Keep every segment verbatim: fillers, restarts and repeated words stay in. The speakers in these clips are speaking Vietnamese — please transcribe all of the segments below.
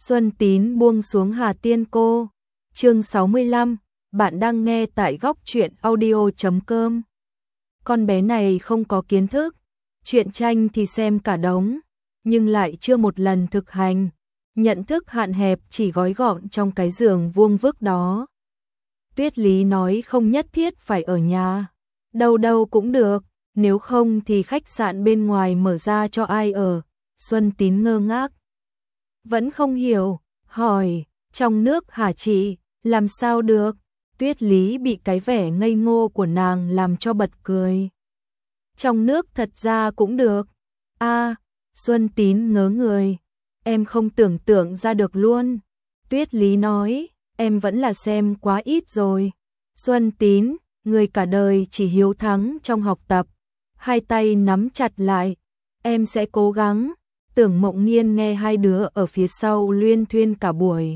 Xuân Tín buông xuống Hà Tiên Cô. Chương sáu mươi lăm, bạn đang nghe tại góc truyện audio chấm com. Con bé này không có kiến thức, truyện tranh thì xem cả đống, nhưng lại chưa một lần thực hành, nhận thức hạn hẹp chỉ gói gọn trong cái giường vuông vức đó. Tuyết Lý nói không nhất thiết phải ở nhà, đâu đâu cũng được, nếu không thì khách sạn bên ngoài mở ra cho ai ở. Xuân Tín ngơ ngác, vẫn không hiểu, hỏi, trong nước hả chị, làm sao được? Tuyết Lý bị cái vẻ ngây ngô của nàng làm cho bật cười. Trong nước thật ra cũng được. A, à, Xuân Tín ngớ người, em không tưởng tượng ra được luôn. Tuyết Lý nói, em vẫn là xem quá ít rồi. Xuân Tín, người cả đời chỉ hiếu thắng trong học tập, hai tay nắm chặt lại, em sẽ cố gắng. Tưởng Mộng Nghiên nghe hai đứa ở phía sau luyên thuyên cả buổi,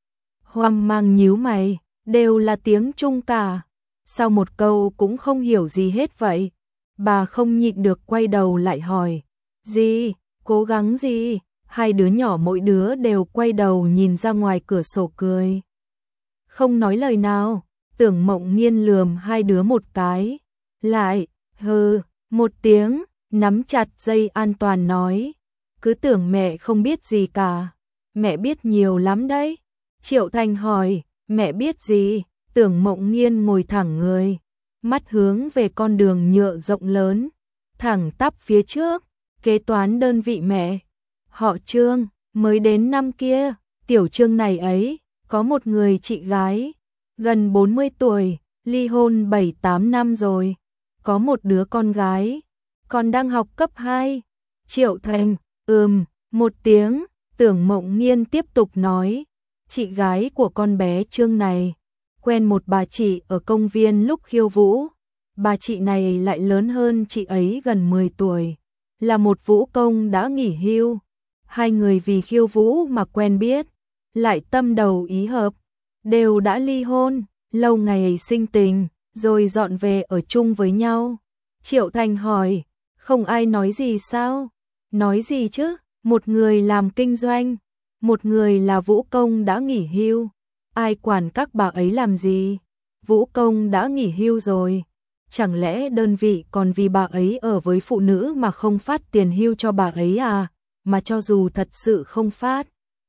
hoang mang nhíu mày, đều là tiếng Trung cả, sao một câu cũng không hiểu gì hết vậy? Bà không nhịn được quay đầu lại hỏi, gì, cố gắng gì? Hai đứa nhỏ mỗi đứa đều quay đầu nhìn ra ngoài cửa sổ cười, không nói lời nào. Tưởng Mộng Nghiên lườm hai đứa một cái, lại, hừ, một tiếng, nắm chặt dây an toàn nói, cứ tưởng mẹ không biết gì cả, mẹ biết nhiều lắm đấy. Triệu Thành hỏi, mẹ biết gì? Tưởng Mộng Nghiên ngồi thẳng người, mắt hướng về con đường nhựa rộng lớn, thẳng tắp phía trước, kế toán đơn vị mẹ. Họ Trương, mới đến năm kia, tiểu Trương này ấy, có một người chị gái, gần bốn mươi tuổi, ly hôn bảy tám năm rồi, có một đứa con gái, còn đang học cấp hai. Triệu Thành, ừm, một tiếng. Tưởng Mộng Nghiên tiếp tục nói, chị gái của con bé Trương này, quen một bà chị ở công viên lúc khiêu vũ. Bà chị này lại lớn hơn chị ấy gần mười tuổi, là một vũ công đã nghỉ hưu. Hai người vì khiêu vũ mà quen biết, lại tâm đầu ý hợp, đều đã ly hôn, lâu ngày sinh tình, rồi dọn về ở chung với nhau. Triệu Thành hỏi, không ai nói gì sao? Nói gì chứ? Một người làm kinh doanh, một người là vũ công đã nghỉ hưu, ai quản các bà ấy làm gì? Vũ công đã nghỉ hưu rồi, chẳng lẽ đơn vị còn vì bà ấy ở với phụ nữ mà không phát tiền hưu cho bà ấy à? Mà cho dù thật sự không phát,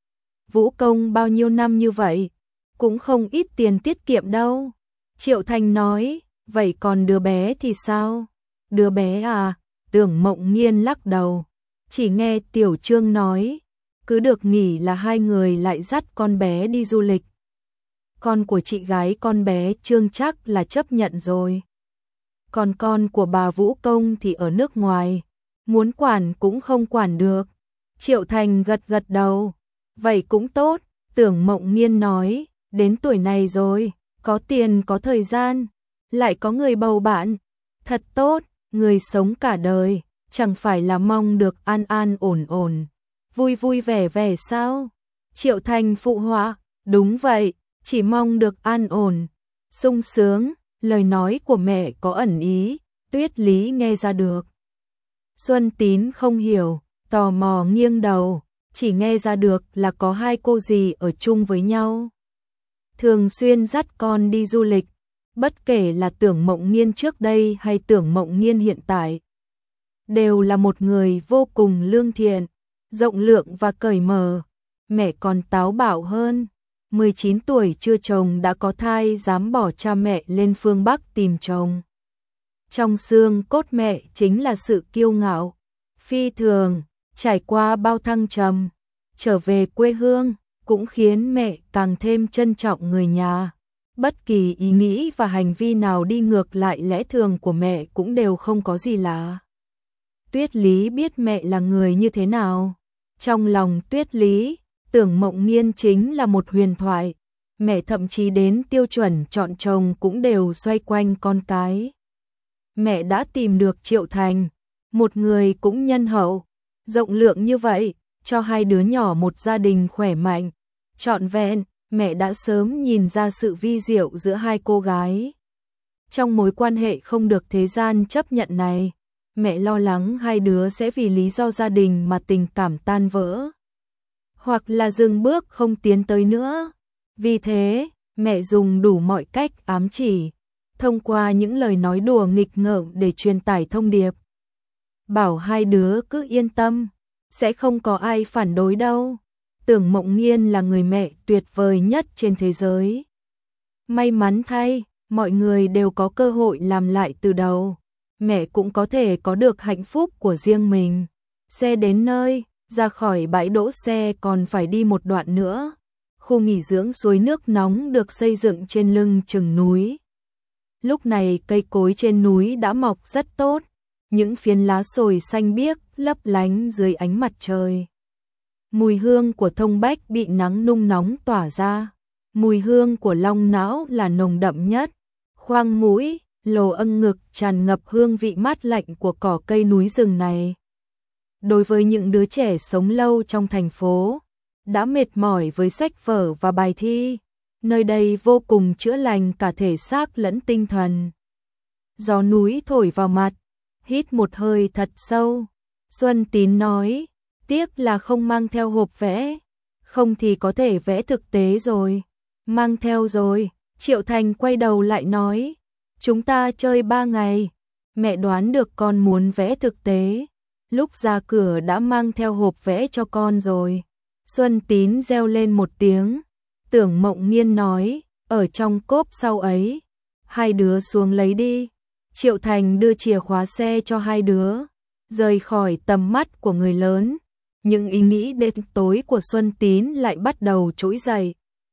vũ công bao nhiêu năm như vậy, cũng không ít tiền tiết kiệm đâu. Triệu Thành nói, vậy còn đứa bé thì sao? Đứa bé à? Tưởng Mộng Nghiên lắc đầu, chỉ nghe tiểu Trương nói, cứ được nghỉ là hai người lại dắt con bé đi du lịch. Con của chị gái con bé Trương chắc là chấp nhận rồi. Còn con của bà vũ công thì ở nước ngoài, muốn quản cũng không quản được. Triệu Thành gật gật đầu, vậy cũng tốt. Tưởng Mộng Nghiên nói, đến tuổi này rồi, có tiền có thời gian, lại có người bầu bạn, thật tốt. Người sống cả đời, chẳng phải là mong được an an ổn ổn, vui vui vẻ vẻ sao? Triệu Thành phụ họa, đúng vậy, chỉ mong được an ổn, sung sướng. Lời nói của mẹ có ẩn ý, Tuyết Lý nghe ra được. Xuân Tín không hiểu, tò mò nghiêng đầu, chỉ nghe ra được là có hai cô dì ở chung với nhau, thường xuyên dắt con đi du lịch. Bất kể là Tưởng Mộng Nghiên trước đây hay Tưởng Mộng Nghiên hiện tại, đều là một người vô cùng lương thiện, rộng lượng và cởi mở. Mẹ còn táo bạo hơn, mười chín tuổi chưa chồng đã có thai, dám bỏ cha mẹ lên phương Bắc tìm chồng. Trong xương cốt mẹ chính là sự kiêu ngạo, phi thường, trải qua bao thăng trầm, trở về quê hương cũng khiến mẹ càng thêm trân trọng người nhà. Bất kỳ ý nghĩ và hành vi nào đi ngược lại lẽ thường của mẹ cũng đều không có gì lạ. Tuyết Lý biết mẹ là người như thế nào. Trong lòng Tuyết Lý, Tưởng Mộng Nghiên chính là một huyền thoại. Mẹ thậm chí đến tiêu chuẩn chọn chồng cũng đều xoay quanh con cái. Mẹ đã tìm được Triệu Thành, một người cũng nhân hậu, rộng lượng như vậy, cho hai đứa nhỏ một gia đình khỏe mạnh, trọn vẹn. Mẹ đã sớm nhìn ra sự vi diệu giữa hai cô gái. Trong mối quan hệ không được thế gian chấp nhận này, mẹ lo lắng hai đứa sẽ vì lý do gia đình mà tình cảm tan vỡ. hoặc là dừng bước không tiến tới nữa. Vì thế, mẹ dùng đủ mọi cách ám chỉ, thông qua những lời nói đùa nghịch ngợm để truyền tải thông điệp. Bảo hai đứa cứ yên tâm, sẽ không có ai phản đối đâu. Tưởng Mộng Nghiên là người mẹ tuyệt vời nhất trên thế giới. May mắn thay, mọi người đều có cơ hội làm lại từ đầu. Mẹ cũng có thể có được hạnh phúc của riêng mình. Xe đến nơi, ra khỏi bãi đỗ xe còn phải đi một đoạn nữa. Khu nghỉ dưỡng suối nước nóng được xây dựng trên lưng chừng núi. Lúc này cây cối trên núi đã mọc rất tốt, những phiến lá sồi xanh biếc lấp lánh dưới ánh mặt trời. Mùi hương của thông bách bị nắng nung nóng tỏa ra, mùi hương của long não là nồng đậm nhất. Khoang mũi, lồ âng ngực tràn ngập hương vị mát lạnh của cỏ cây núi rừng này. Đối với những đứa trẻ sống lâu trong thành phố, đã mệt mỏi với sách vở và bài thi, nơi đây vô cùng chữa lành cả thể xác lẫn tinh thần. Gió núi thổi vào mặt, hít một hơi thật sâu. Xuân Tín nói, tiếc là không mang theo hộp vẽ, không thì có thể vẽ thực tế rồi. Mang theo rồi, Triệu Thành quay đầu lại nói, chúng ta chơi ba ngày, mẹ đoán được con muốn vẽ thực tế. Lúc ra cửa đã mang theo hộp vẽ cho con rồi. Xuân Tín reo lên một tiếng. Tưởng Mộng Nghiên nói, ở trong cốp sau ấy. Hai đứa xuống lấy đi. Triệu Thành đưa chìa khóa xe cho hai đứa. Rời khỏi tầm mắt của người lớn. Những ý nghĩ đêm tối của Xuân Tín lại bắt đầu trỗi dậy.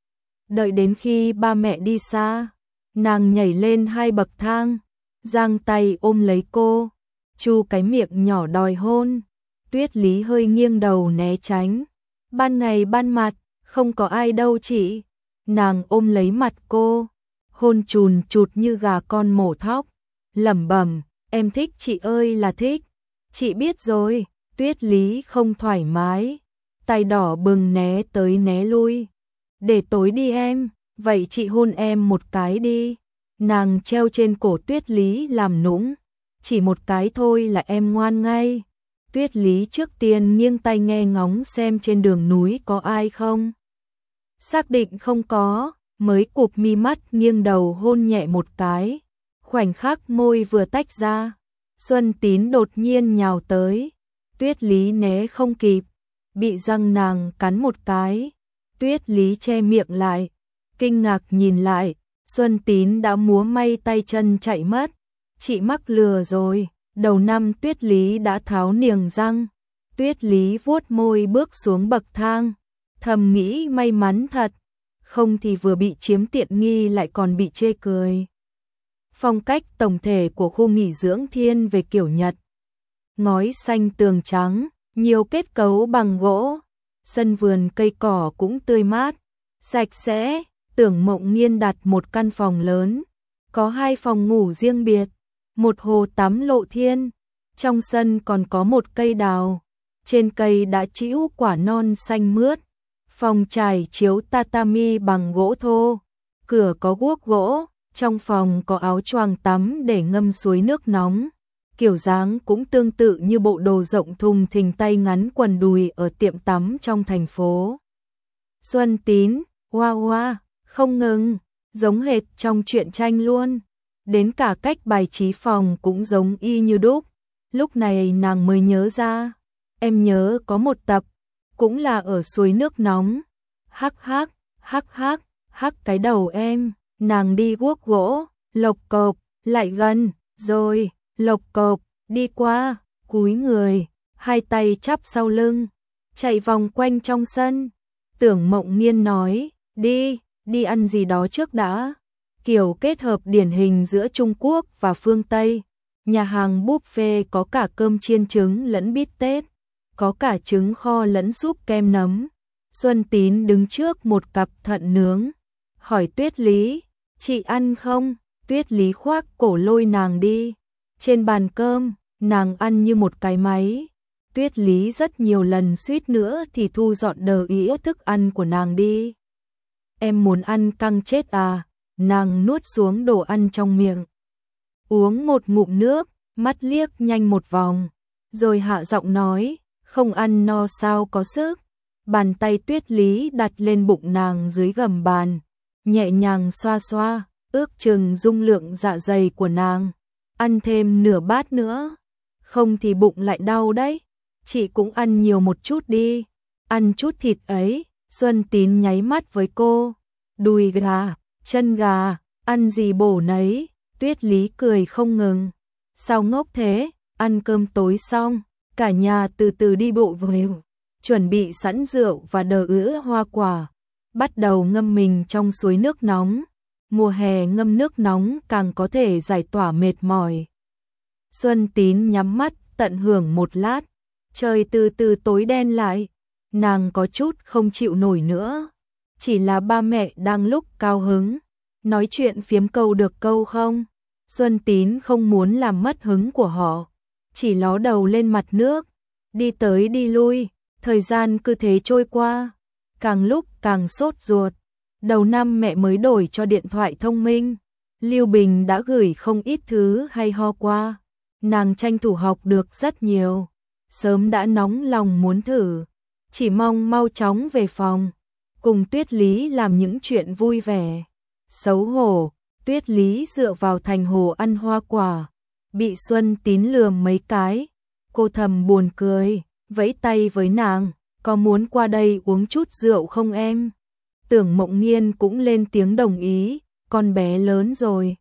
Đợi đến khi ba mẹ đi xa, nàng nhảy lên hai bậc thang, giang tay ôm lấy cô, chu cái miệng nhỏ đòi hôn. Tuyết Lý hơi nghiêng đầu né tránh. Ban ngày ban mặt, không có ai đâu chị. Nàng ôm lấy mặt cô, hôn chùn chụt như gà con mổ thóc, lẩm bẩm, em thích chị ơi là thích. Chị biết rồi. Tuyết Lý không thoải mái, tay đỏ bừng né tới né lui. Để tối đi em, vậy chị hôn em một cái đi. Nàng treo trên cổ Tuyết Lý làm nũng, chỉ một cái thôi là em ngoan ngay. Tuyết Lý trước tiên nghiêng tai nghe ngóng xem trên đường núi có ai không. Xác định không có, mới cụp mi mắt nghiêng đầu hôn nhẹ một cái. Khoảnh khắc môi vừa tách ra, Xuân Tín đột nhiên nhào tới. Tuyết Lý né không kịp, bị răng nàng cắn một cái. Tuyết Lý che miệng lại, kinh ngạc nhìn lại, Xuân Tín đã múa may tay chân chạy mất. Chị mắc lừa rồi. Đầu năm Tuyết Lý đã tháo niềng răng. Tuyết Lý vuốt môi bước xuống bậc thang, thầm nghĩ may mắn thật, không thì vừa bị chiếm tiện nghi lại còn bị chê cười. Phong cách tổng thể của khu nghỉ dưỡng thiên về kiểu Nhật. Ngói xanh tường trắng, nhiều kết cấu bằng gỗ, sân vườn cây cỏ cũng tươi mát, sạch sẽ. Tưởng Mộng Nghiên đặt một căn phòng lớn, có hai phòng ngủ riêng biệt, một hồ tắm lộ thiên, trong sân còn có một cây đào, trên cây đã trĩu quả non xanh mướt. Phòng trải chiếu tatami bằng gỗ thô, cửa có guốc gỗ, trong phòng có áo choàng tắm để ngâm suối nước nóng. Kiểu dáng cũng tương tự như bộ đồ rộng thùng thình tay ngắn quần đùi ở tiệm tắm trong thành phố. Xuân Tín, wow wow, không ngừng, giống hệt trong truyện tranh luôn. Đến cả cách bài trí phòng cũng giống y như đúc. Lúc này nàng mới nhớ ra, em nhớ có một tập, cũng là ở suối nước nóng. Hắc hắc, hắc hắc, hắc cái đầu em, nàng đi guốc gỗ, lộc cộc, lại gần, rồi, lộc cộc, đi qua, cúi người, hai tay chắp sau lưng, chạy vòng quanh trong sân. Tưởng Mộng Nghiên nói, đi, đi ăn gì đó trước đã. Kiểu kết hợp điển hình giữa Trung Quốc và phương Tây. Nhà hàng buffet có cả cơm chiên trứng lẫn bít tết, có cả trứng kho lẫn súp kem nấm. Xuân Tín đứng trước một cặp thận nướng, hỏi Tuyết Lý, chị ăn không? Tuyết Lý khoác cổ lôi nàng đi. Trên bàn cơm, nàng ăn như một cái máy. Tuyết Lý rất nhiều lần suýt nữa thì thu dọn đờ ĩa thức ăn của nàng đi. Em muốn ăn căng chết à? Nàng nuốt xuống đồ ăn trong miệng, uống một ngụm nước, mắt liếc nhanh một vòng, rồi hạ giọng nói, không ăn no sao có sức. Bàn tay Tuyết Lý đặt lên bụng nàng dưới gầm bàn, nhẹ nhàng xoa xoa, ước chừng dung lượng dạ dày của nàng. Ăn thêm nửa bát nữa, không thì bụng lại đau đấy. Chị cũng ăn nhiều một chút đi, ăn chút thịt ấy. Xuân Tín nháy mắt với cô. Đùi gà, chân gà, ăn gì bổ nấy. Tuyết Lý cười không ngừng. Sao ngốc thế? Ăn cơm tối xong, cả nhà từ từ đi bộ về, chuẩn bị sẵn rượu và đờ ứa hoa quả, bắt đầu ngâm mình trong suối nước nóng. Mùa hè ngâm nước nóng càng có thể giải tỏa mệt mỏi. Xuân Tín nhắm mắt tận hưởng một lát, trời từ từ tối đen lại, nàng có chút không chịu nổi nữa. Chỉ là ba mẹ đang lúc cao hứng, nói chuyện phiếm câu được câu không. Xuân Tín không muốn làm mất hứng của họ, chỉ ló đầu lên mặt nước, đi tới đi lui, thời gian cứ thế trôi qua, càng lúc càng sốt ruột. Đầu năm mẹ mới đổi cho điện thoại thông minh, Lưu Bình đã gửi không ít thứ hay ho qua, nàng tranh thủ học được rất nhiều, sớm đã nóng lòng muốn thử, chỉ mong mau chóng về phòng, cùng Tuyết Lý làm những chuyện vui vẻ. Xấu hổ, Tuyết Lý dựa vào thành hồ ăn hoa quả, bị Xuân Tín lườm mấy cái, cô thầm buồn cười, vẫy tay với nàng, có muốn qua đây uống chút rượu không em? Tưởng Mộng Nghiên cũng lên tiếng đồng ý, con bé lớn rồi.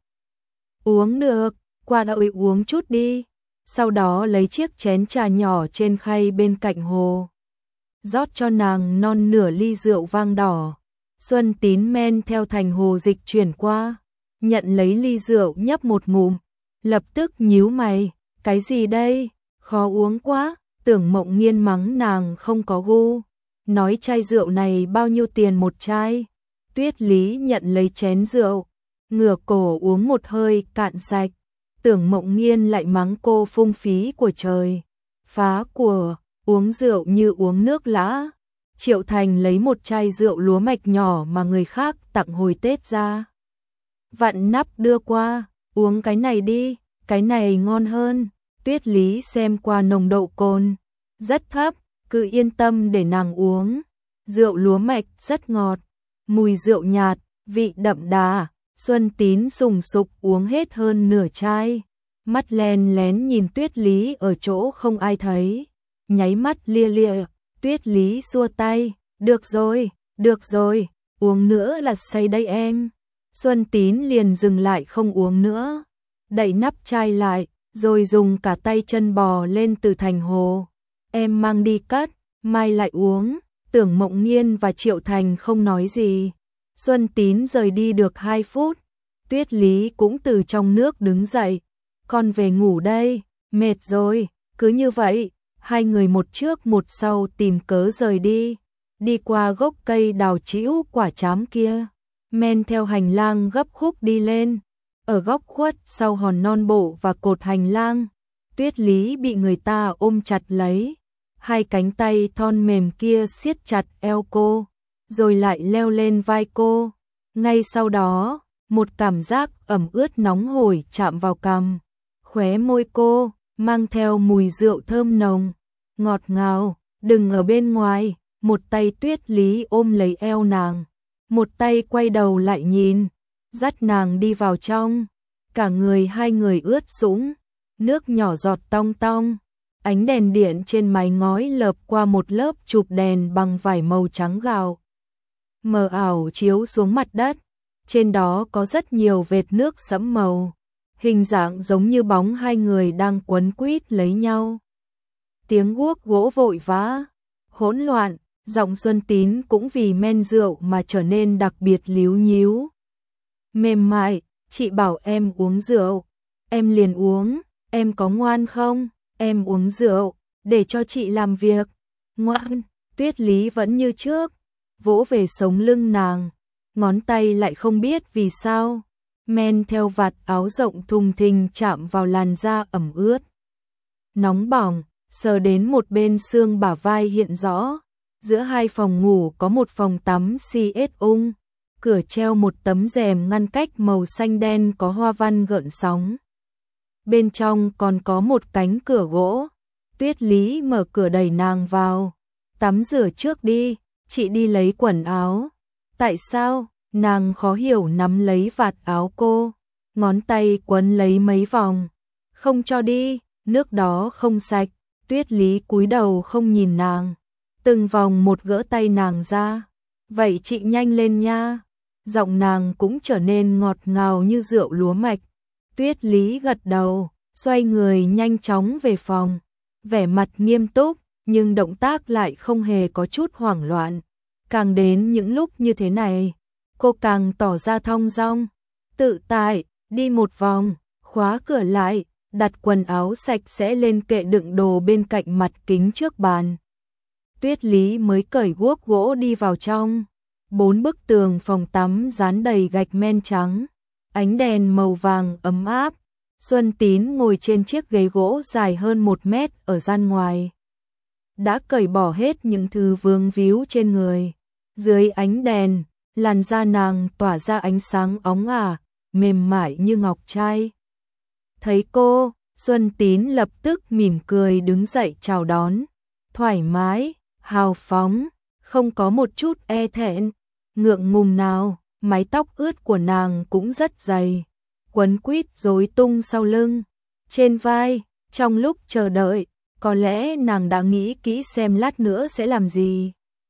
Uống được, qua đây uống chút đi. Sau đó lấy chiếc chén trà nhỏ trên khay bên cạnh hồ, rót cho nàng non nửa ly rượu vang đỏ. Xuân Tín men theo thành hồ dịch chuyển qua, nhận lấy ly rượu nhấp một ngụm, lập tức nhíu mày, cái gì đây, khó uống quá. Tưởng Mộng Nghiên mắng nàng không có gu, nói chai rượu này bao nhiêu tiền một chai. Tuyết Lý nhận lấy chén rượu, ngửa cổ uống một hơi cạn sạch. Tưởng Mộng Nghiên lại mắng cô phung phí của trời, phá của, uống rượu như uống nước lã. Triệu Thành lấy một chai rượu lúa mạch nhỏ mà người khác tặng hồi Tết ra, vặn nắp đưa qua, uống cái này đi, cái này ngon hơn. Tuyết Lý xem qua nồng độ cồn, rất thấp, cứ yên tâm để nàng uống. Rượu lúa mạch rất ngọt, mùi rượu nhạt, vị đậm đà. Xuân Tín sùng sục uống hết hơn nửa chai, mắt len lén nhìn Tuyết Lý ở chỗ không ai thấy, nháy mắt lia lịa. Tuyết Lý xua tay, được rồi, được rồi, uống nữa là say đây em. Xuân Tín liền dừng lại không uống nữa, đậy nắp chai lại, rồi dùng cả tay chân bò lên từ thành hồ. Em mang đi cất, mai lại uống. Tưởng Mộng Nghiên và Triệu Thành không nói gì. Xuân Tín rời đi được hai phút, Tuyết Lý cũng từ trong nước đứng dậy. Con về ngủ đây, mệt rồi. Cứ như vậy, hai người một trước một sau tìm cớ rời đi, đi qua gốc cây đào trĩu quả trám kia, men theo hành lang gấp khúc đi lên. Ở góc khuất sau hòn non bộ và cột hành lang, Tuyết Lý bị người ta ôm chặt lấy, hai cánh tay thon mềm kia siết chặt eo cô, rồi lại leo lên vai cô. Ngay sau đó, một cảm giác ẩm ướt nóng hổi chạm vào cằm, khóe môi cô mang theo mùi rượu thơm nồng, ngọt ngào. Đừng ở bên ngoài. Một tay Tuyết Lý ôm lấy eo nàng, một tay quay đầu lại nhìn, dắt nàng đi vào trong. Cả người hai người ướt sũng, nước nhỏ giọt tong tong. Ánh đèn điện trên mái ngói lợp qua một lớp chụp đèn bằng vải màu trắng gạo, mờ ảo chiếu xuống mặt đất. Trên đó có rất nhiều vệt nước sẫm màu, hình dạng giống như bóng hai người đang quấn quýt lấy nhau. Tiếng guốc gỗ vội vã, hỗn loạn, giọng Xuân Tín cũng vì men rượu mà trở nên đặc biệt líu nhíu. Mềm mại, chị bảo em uống rượu, em liền uống, em có ngoan không? Em uống rượu, để cho chị làm việc. Ngoan. Tuyết Lý vẫn như trước, vỗ về sống lưng nàng, ngón tay lại không biết vì sao, men theo vạt áo rộng thùng thình chạm vào làn da ẩm ướt, nóng bỏng, sờ đến một bên xương bả vai hiện rõ. Giữa hai phòng ngủ có một phòng tắm xê ét ung, cửa treo một tấm rèm ngăn cách màu xanh đen có hoa văn gợn sóng. Bên trong còn có một cánh cửa gỗ. Tuyết Lý mở cửa đẩy nàng vào, tắm rửa trước đi, chị đi lấy quần áo. Tại sao? Nàng khó hiểu nắm lấy vạt áo cô, ngón tay quấn lấy mấy vòng. Không cho đi, nước đó không sạch. Tuyết Lý cúi đầu không nhìn nàng, từng vòng một gỡ tay nàng ra. Vậy chị nhanh lên nha. Giọng nàng cũng trở nên ngọt ngào như rượu lúa mạch. Tuyết Lý gật đầu, xoay người nhanh chóng về phòng, vẻ mặt nghiêm túc, nhưng động tác lại không hề có chút hoảng loạn. Càng đến những lúc như thế này, cô càng tỏ ra thong dong, tự tại, đi một vòng, khóa cửa lại, đặt quần áo sạch sẽ lên kệ đựng đồ bên cạnh mặt kính trước bàn. Tuyết Lý mới cởi guốc gỗ đi vào trong. Bốn bức tường phòng tắm dán đầy gạch men trắng, ánh đèn màu vàng ấm áp. Xuân Tín ngồi trên chiếc ghế gỗ dài hơn một mét ở gian ngoài. Đã cởi bỏ hết những thứ vương víu trên người. Dưới ánh đèn, làn da nàng tỏa ra ánh sáng óng ả, mềm mại như ngọc trai. Thấy cô, Xuân Tín lập tức mỉm cười đứng dậy chào đón. Thoải mái, hào phóng, không có một chút e thẹn, ngượng ngùng nào. Mái tóc ướt của nàng cũng rất dày, quấn quýt rối tung sau lưng, trên vai. Trong lúc chờ đợi, có lẽ nàng đã nghĩ kỹ xem lát nữa sẽ làm gì.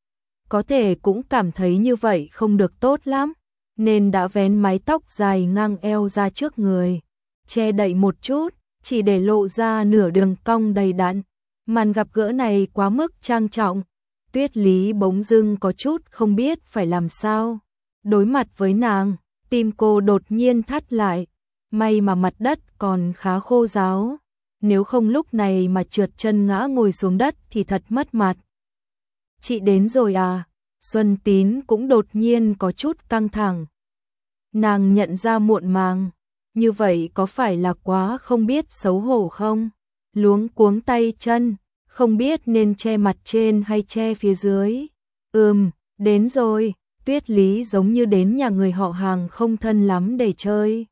Có thể cũng cảm thấy như vậy không được tốt lắm, nên đã vén mái tóc dài ngang eo ra trước người, che đậy một chút, chỉ để lộ ra nửa đường cong đầy đặn. Màn gặp gỡ này quá mức trang trọng, Tuyết Lý bỗng dưng có chút không biết phải làm sao. Đối mặt với nàng, tim cô đột nhiên thắt lại, may mà mặt đất còn khá khô ráo, nếu không lúc này mà trượt chân ngã ngồi xuống đất thì thật mất mặt. Chị đến rồi à? Xuân Tín cũng đột nhiên có chút căng thẳng. Nàng nhận ra muộn màng, như vậy có phải là quá không biết xấu hổ không? Luống cuống tay chân, không biết nên che mặt trên hay che phía dưới. Ừm, đến rồi. Tuyết Lý giống như đến nhà người họ hàng không thân lắm để chơi.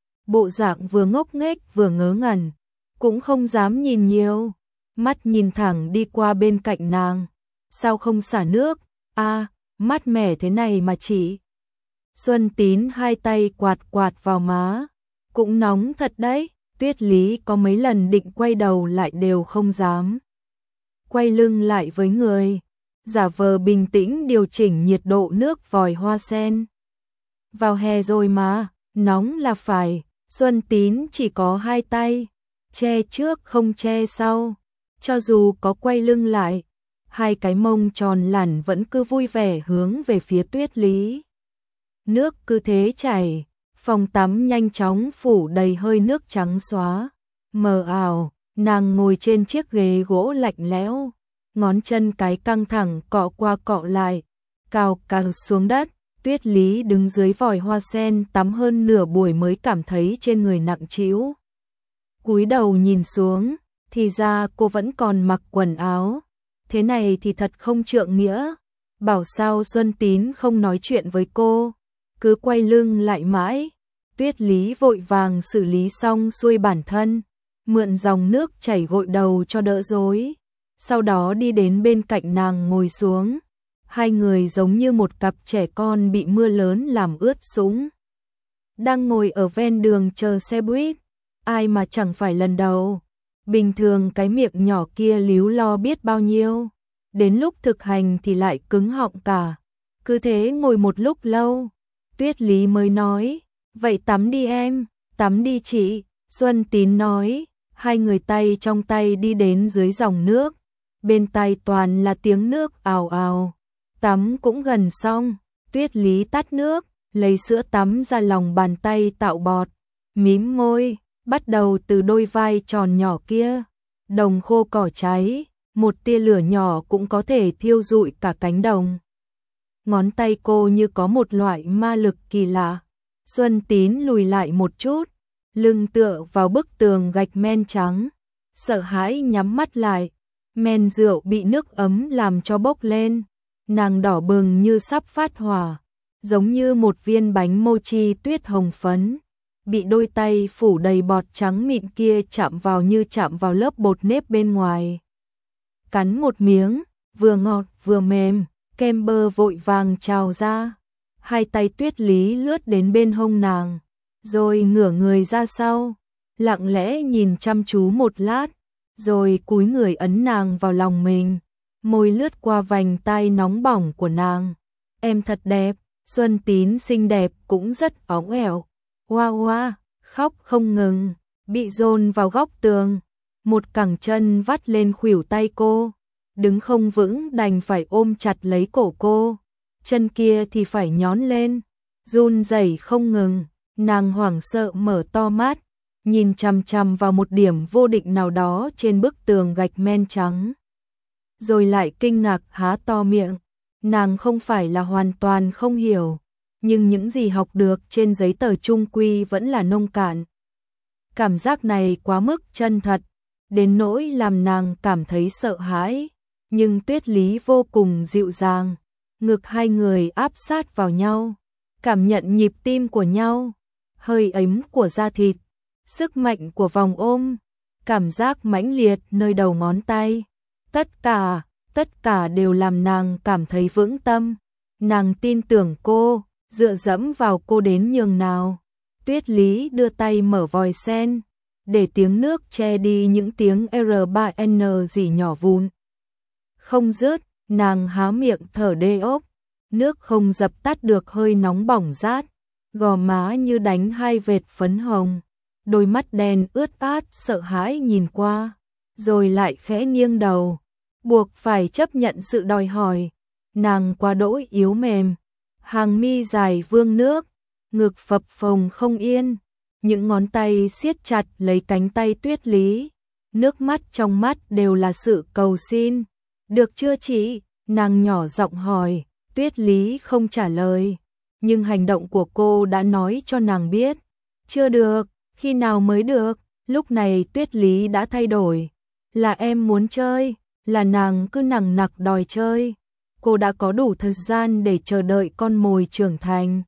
Bộ dạng vừa ngốc nghếch vừa ngớ ngẩn, cũng không dám nhìn nhiều, mắt nhìn thẳng đi qua bên cạnh nàng. Sao không xả nước? A, à, mát mẻ thế này mà chị. Xuân Tín hai tay quạt quạt vào má. Cũng nóng thật đấy. Tuyết Lý có mấy lần định quay đầu lại đều không dám. Quay lưng lại với người, giả vờ bình tĩnh điều chỉnh nhiệt độ nước vòi hoa sen. Vào hè rồi mà, nóng là phải. Xuân Tín chỉ có hai tay, che trước không che sau. Cho dù có quay lưng lại, hai cái mông tròn lẳn vẫn cứ vui vẻ hướng về phía Tuyết Lý. Nước cứ thế chảy, phòng tắm nhanh chóng phủ đầy hơi nước trắng xóa. Mờ ảo, nàng ngồi trên chiếc ghế gỗ lạnh lẽo, ngón chân cái căng thẳng cọ qua cọ lại, cào cào xuống đất. Tuyết Lý đứng dưới vòi hoa sen tắm hơn nửa buổi mới cảm thấy trên người nặng trĩu. Cúi đầu nhìn xuống, thì ra cô vẫn còn mặc quần áo. Thế này thì thật không trượng nghĩa. Bảo sao Xuân Tín không nói chuyện với cô, cứ quay lưng lại mãi. Tuyết Lý vội vàng xử lý xong xuôi bản thân, mượn dòng nước chảy gội đầu cho đỡ rối. Sau đó đi đến bên cạnh nàng ngồi xuống. Hai người giống như một cặp trẻ con bị mưa lớn làm ướt sũng. Đang ngồi ở ven đường chờ xe buýt, ai mà chẳng phải lần đầu. Bình thường cái miệng nhỏ kia líu lo biết bao nhiêu, đến lúc thực hành thì lại cứng họng cả. Cứ thế ngồi một lúc lâu, Tuyết Lý mới nói, vậy tắm đi em, tắm đi chị. Xuân Tín nói, hai người tay trong tay đi đến dưới dòng nước, bên tai toàn là tiếng nước ào ào. Tắm cũng gần xong, Tuyết Lý tắt nước, lấy sữa tắm ra lòng bàn tay tạo bọt, mím môi, bắt đầu từ đôi vai tròn nhỏ kia. Đồng khô cỏ cháy, một tia lửa nhỏ cũng có thể thiêu rụi cả cánh đồng. Ngón tay cô như có một loại ma lực kỳ lạ. Xuân Tín lùi lại một chút, lưng tựa vào bức tường gạch men trắng, sợ hãi nhắm mắt lại. Men rượu bị nước ấm làm cho bốc lên, nàng đỏ bừng như sắp phát hỏa, giống như một viên bánh mochi tuyết hồng phấn, bị đôi tay phủ đầy bọt trắng mịn kia chạm vào như chạm vào lớp bột nếp bên ngoài. Cắn một miếng, vừa ngọt vừa mềm, kem bơ vội vàng trào ra. Hai tay Tuyết Lý lướt đến bên hông nàng, rồi ngửa người ra sau, lặng lẽ nhìn chăm chú một lát, rồi cúi người ấn nàng vào lòng mình, môi lướt qua vành tai nóng bỏng của nàng. Em thật đẹp, Xuân Tín xinh đẹp cũng rất óng ẻo. Hoa hoa, khóc không ngừng, bị dồn vào góc tường, một cẳng chân vắt lên khuỷu tay cô, đứng không vững đành phải ôm chặt lấy cổ cô, chân kia thì phải nhón lên, run rẩy không ngừng, nàng hoảng sợ mở to mắt, nhìn chằm chằm vào một điểm vô định nào đó trên bức tường gạch men trắng. Rồi lại kinh ngạc há to miệng, nàng không phải là hoàn toàn không hiểu, nhưng những gì học được trên giấy tờ chung quy vẫn là nông cạn. Cảm giác này quá mức chân thật, đến nỗi làm nàng cảm thấy sợ hãi, nhưng Tuyết Lý vô cùng dịu dàng, ngực hai người áp sát vào nhau, cảm nhận nhịp tim của nhau, hơi ấm của da thịt, sức mạnh của vòng ôm, cảm giác mãnh liệt nơi đầu ngón tay. Tất cả, tất cả đều làm nàng cảm thấy vững tâm. Nàng tin tưởng cô, dựa dẫm vào cô đến nhường nào. Tuyết Lý đưa tay mở vòi sen, để tiếng nước che đi những tiếng R ba N gì nhỏ vụn. Không dứt, nàng há miệng thở đê ốc, nước không dập tắt được hơi nóng bỏng rát, gò má như đánh hai vệt phấn hồng, đôi mắt đen ướt át sợ hãi nhìn qua, rồi lại khẽ nghiêng đầu, buộc phải chấp nhận sự đòi hỏi. Nàng quá đỗi yếu mềm, hàng mi dài vương nước, ngực phập phồng không yên, những ngón tay siết chặt lấy cánh tay Tuyết Lý, nước mắt trong mắt đều là sự cầu xin. Được chưa chị? Nàng nhỏ giọng hỏi. Tuyết Lý không trả lời, nhưng hành động của cô đã nói cho nàng biết. Chưa được, khi nào mới được? Lúc này Tuyết Lý đã thay đổi, là em muốn chơi, là nàng cứ nằng nặc đòi chơi. Cô đã có đủ thời gian để chờ đợi con mồi trưởng thành.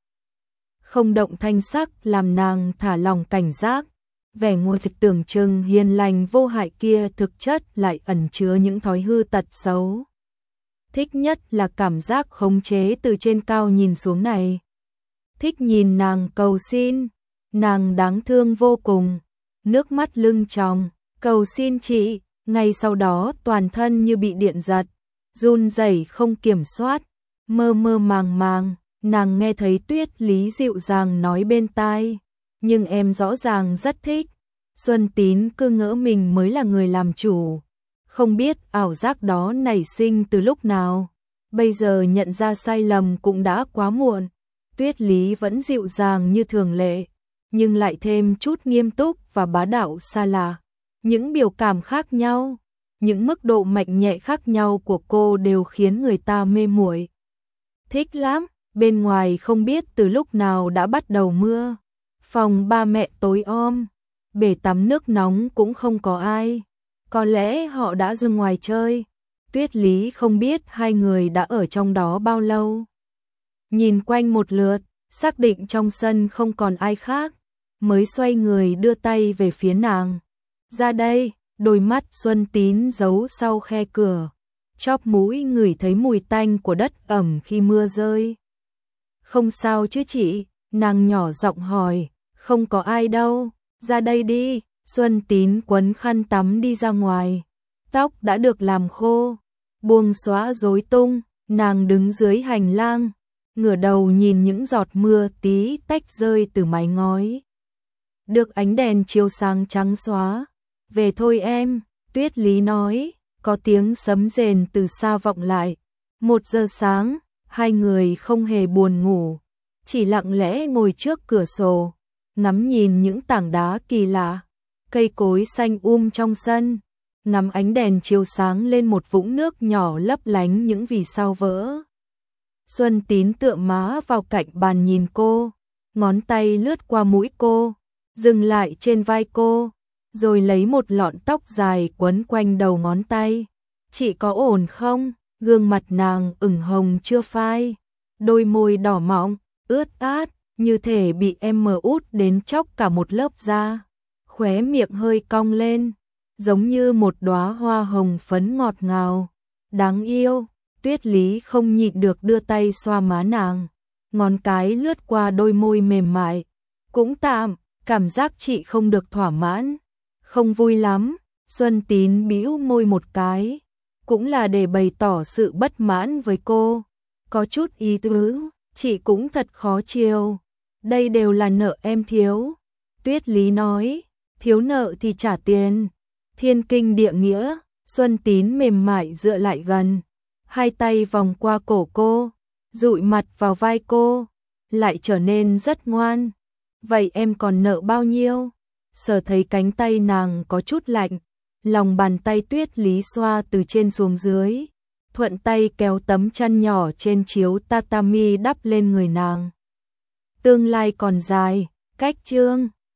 Không động thanh sắc làm nàng thả lòng cảnh giác, vẻ ngoài thực tưởng chừng hiền lành vô hại kia thực chất lại ẩn chứa những thói hư tật xấu. Thích nhất là cảm giác khống chế từ trên cao nhìn xuống này. Thích nhìn nàng cầu xin, nàng đáng thương vô cùng, nước mắt lưng tròng, cầu xin chị, ngay sau đó toàn thân như bị điện giật, run rẩy không kiểm soát, mơ mơ màng màng, nàng nghe thấy Tuyết Lý dịu dàng nói bên tai, nhưng em rõ ràng rất thích. Xuân Tín cứ ngỡ mình mới là người làm chủ, không biết ảo giác đó nảy sinh từ lúc nào, bây giờ nhận ra sai lầm cũng đã quá muộn. Tuyết Lý vẫn dịu dàng như thường lệ, nhưng lại thêm chút nghiêm túc và bá đạo xa lạ. Những biểu cảm khác nhau, những mức độ mạnh nhẹ khác nhau của cô đều khiến người ta mê muội. Thích lắm, bên ngoài không biết từ lúc nào đã bắt đầu mưa, phòng ba mẹ tối om, bể tắm nước nóng cũng không có ai, có lẽ họ đã ra ngoài chơi. Tuyết Lý không biết hai người đã ở trong đó bao lâu. Nhìn quanh một lượt, xác định trong sân không còn ai khác, mới xoay người đưa tay về phía nàng. Ra đây, đôi mắt Xuân Tín giấu sau khe cửa, chóp mũi ngửi thấy mùi tanh của đất ẩm khi mưa rơi. Không sao chứ chị? Nàng nhỏ giọng hỏi. Không có ai đâu, ra đây đi. Xuân Tín quấn khăn tắm đi ra ngoài, tóc đã được làm khô, buông xóa rối tung, nàng đứng dưới hành lang, ngửa đầu nhìn những giọt mưa tí tách rơi từ mái ngói. Được ánh đèn chiếu sáng trắng xóa. Về thôi em, Tuyết Lý nói, có tiếng sấm rền từ xa vọng lại. Một giờ sáng, hai người không hề buồn ngủ, chỉ lặng lẽ ngồi trước cửa sổ, ngắm nhìn những tảng đá kỳ lạ, cây cối xanh um trong sân, ngắm ánh đèn chiếu sáng lên một vũng nước nhỏ lấp lánh những vì sao vỡ. Xuân Tín tựa má vào cạnh bàn nhìn cô, ngón tay lướt qua mũi cô, dừng lại trên vai cô, rồi lấy một lọn tóc dài quấn quanh đầu ngón tay. Chị có ổn không? Gương mặt nàng ửng hồng chưa phai, đôi môi đỏ mọng, ướt át, như thể bị em mờ út đến chóc cả một lớp da. Khóe miệng hơi cong lên, giống như một đóa hoa hồng phấn ngọt ngào. Đáng yêu, Tuyết Lý không nhịn được đưa tay xoa má nàng, ngón cái lướt qua đôi môi mềm mại. Cũng tạm, cảm giác chị không được thỏa mãn, không vui lắm. Xuân Tín bĩu môi một cái, cũng là để bày tỏ sự bất mãn với cô. Có chút ý tứ, chị cũng thật khó chiều. Đây đều là nợ em thiếu. Tuyết Lý nói, thiếu nợ thì trả tiền. Thiên kinh địa nghĩa. Xuân Tín mềm mại dựa lại gần, hai tay vòng qua cổ cô, dụi mặt vào vai cô, lại trở nên rất ngoan. Vậy em còn nợ bao nhiêu? Sờ thấy cánh tay nàng có chút lạnh, lòng bàn tay Tuyết Lý xoa từ trên xuống dưới, thuận tay kéo tấm chăn nhỏ trên chiếu tatami đắp lên người nàng. Tương lai còn dài, cách chương